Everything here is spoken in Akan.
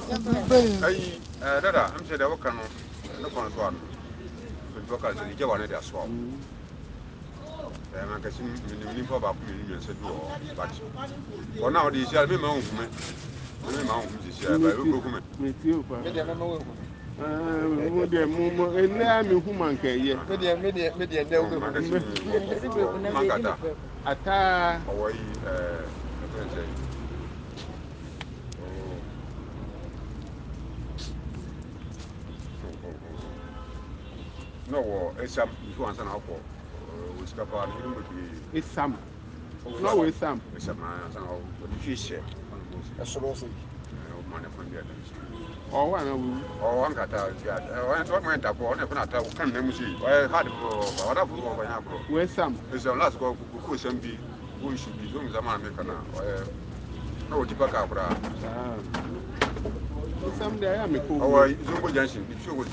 Ay, dada, I'm said I work on no one. But work as a Jawan as well. I'm guessing minimum for about millions a door. But for now, this shall be my own. My own this year by Rukuman. Media me human care. Media, no, Mangata. Ata. Away, no, it's some influence on our call. We stop on him would be. It's some. No, it's some. It's a man, the fish. A solo say. Money from the others. Or one of you. Oh, one got out. What went up on if not, I can't name see. I had what I've got. Where's some? It's a last go who should be who should be doing the man maker now. No, Tipaka. Some day I am a cool. Oh, Zumbo Junction, if you would